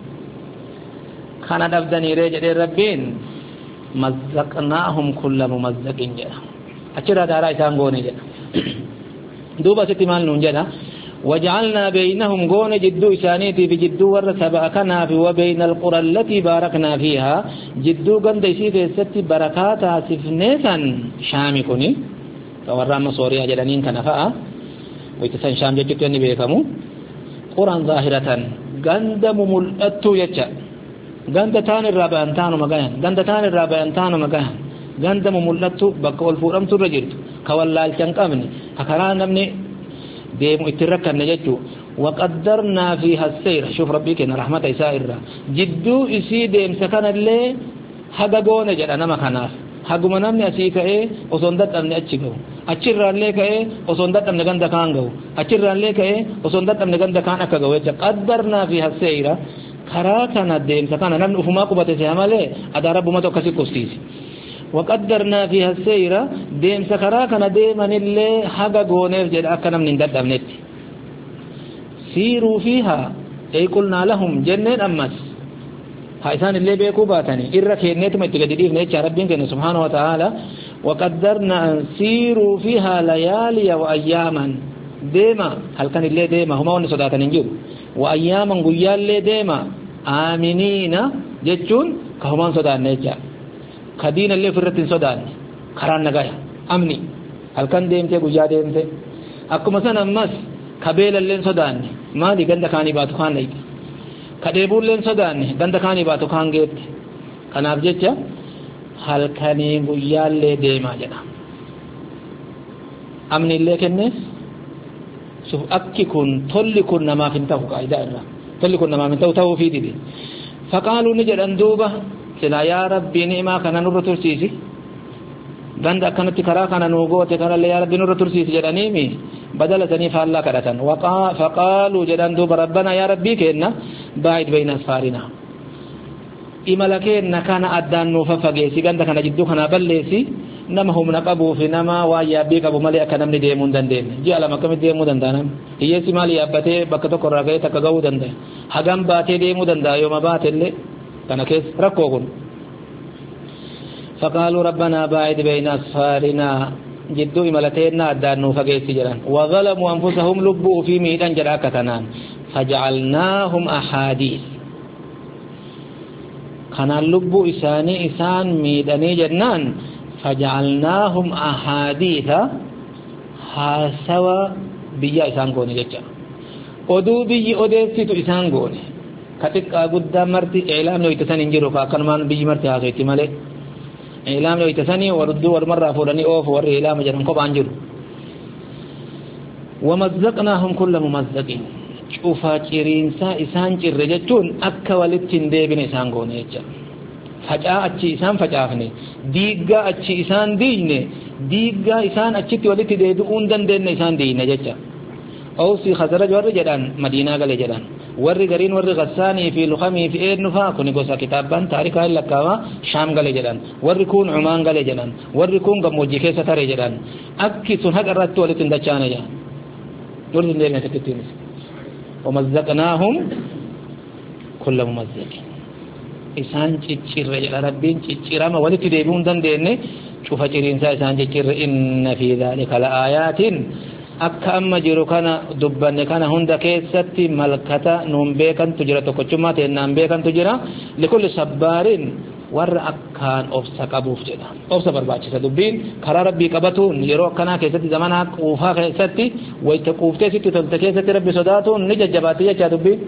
kana dhabdanii ree jedhee rabbiin mazzaqnaahum kulla mumazzaqin jedha achirraa daaraa isaan goone jedha دوبا ستي مال نونجدا وجعلنا بينهم غون جدو إسانيتي في جدو ورسبأكنا في وبين القرى التي باركنا فيها جدو غند يسيفي ستي بركاتا سفنيسا شامي كوني فورام صوريا جلانين كنفاء ويتسان شام جتو يني بيكمو قرآن ظاهرة غند مملأتو يتشا غند تان الرابعان تانو مغاين غند تان الرابعان تانو مغاين غند مملأتو بقى والفورم ترجلتو كوالال تنقامني هكرا نمني ديم اتركن نجتو وقدرنا فيها السير شوف ربك ان رحمه يسائر جدو اسي ديم سكن اللي حققون جد انا مكناف حقما نمني اسيك وصندت امني اچيغو اچير لك وصندت امني غند كانغو اچير لك وصندت امني غند كان اكغو قدرنا فيها السير كرا كان ديم سكن نمن فما قبته سيامله ادا رب ما تو كسي كوستيس وقدرنا فيها السير ديم سكرا كان ديما اللي حقا غونيف جد اكنا من ددمنت سيروا فيها اي قلنا لهم جنة امس هايسان اللي بيكو باتني الركينيت ما تقديف نيت ربين كن سبحانه وتعالى وقدرنا سيروا فيها ليالي واياما ديما هل كان اللي ديما هما ون صداتن نجيب واياما غيال اللي ديما امنين جچون كهمان صدان نيجا خدين اللي فرتين صدان خران نغايا امني هل كان ديمته غيا ديمته اكو مثلا امس كبيل اللي صدان ما دي غند كاني باتو خان ني كديبول لين صدان غند كاني باتو خان گيت كناف جچا هل كاني غيا اللي ديما جدا امني اللي كنس شوف اكي كن تولي كن ما فينتو قاعده الله تولي كن ما فينتو توفيد دي فقالوا نجد اندوبه سلا يا ربي نعما كان نور ترسيسي غند كانت كرا كان نوغوت كان يا ربي نور ترسيسي جدانيمي بدل ثاني فالله كدتن فقالوا جدان دوب ربنا يا ربي كنا باعد بين اسفارنا إملكين كان أدان نوففقيسي غند كان جدو كان بلسي نما هم نقبوا في نما ويا بيك ابو ملي كان من ديمون دندن جي على مكم ديمون دندان هي سمالي ابته بكتو قرغه تكغو دند حغم باتي ديمون دند يوم باتل كان كيس ركوغون فقالوا ربنا باعد بين اسفارنا جدو إملتين أدان نوفقيسي جران وظلموا أنفسهم لبوا في ميدان جراكتنا فجعلناهم أحاديث كان اللبو إساني إسان ميداني جنان فجعلناهم أحاديث حاسوا بيا إسان قوني جتا ودو بي أدرسيتو إسان قوني كتك قد مرتي إعلام لو يتسان انجروا كاكرمان بي مرتي آسويتي مالي إعلام لو يتساني وردو والمرة فوراني أوف ور إعلام جرم قب عنجروا ومزقناهم كل ممزقين شوفا چرينسا إسان چر جتون أكا ولتين ديبن إسان قوني جتا فجاء أچي إسان فجافني ديگا أچي إسان ديني ديگا إسان أچيتي ولتي ديدون دن إسان ديني جتا أوسي خزرج ور جدان مدينة غلي جدان ور غرين ور غساني في لخمي في ايد نفا كوني غوسا كتابان تاريخ لكاوا شام غلي جدان ور كون عمان غلي جدان ور كون غموجي كيسا تاري جدان أكي سن حق الرات ولتين دچانا يا ورد لنا تكتين ومزقناهم كل ممزق إسان چچر ربين چچرما ولتي ديبون دن ديني شوف چرينسا إسان چچر إن في ذلك لآيات akka amma jiru kana dubbanne kana hunda keessatti malkata nuun beekantu jira tokkochummaa teennaan beekantu jira likulli sabbaarin warra akkaan obsa qabuuf jedha obsa barbaachisa dubbiin karaa rabbii qabatuun yeroo akkanaa keessatti zamanaa quufaa keessatti wayita quuftee sitti tolte keessatti rabbi sodaatuun ni jajjabaatti jechaa dubbiin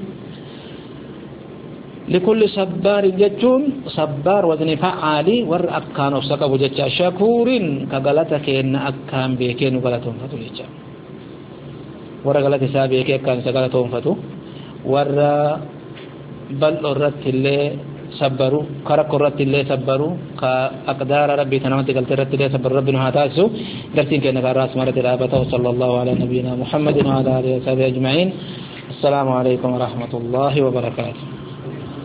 likulli sabbaarin jechuun sabbaar wazni fa'aali warra akkaan obsa qabu jecha shakuurin ka galata keenna akkaan beekee nu galatoonfatu jecha ورا غلط حساب يك كان سغلا تومفتو ورا بل اورت اللي صبروا كرك اورت اللي صبروا كاقدار ربي تنامت غلط رت اللي صبر ربنا هاتاسو درتين كان راس مره رابطه صلى الله على نبينا محمد وعلى اله وصحبه اجمعين السلام عليكم ورحمة الله وبركاته.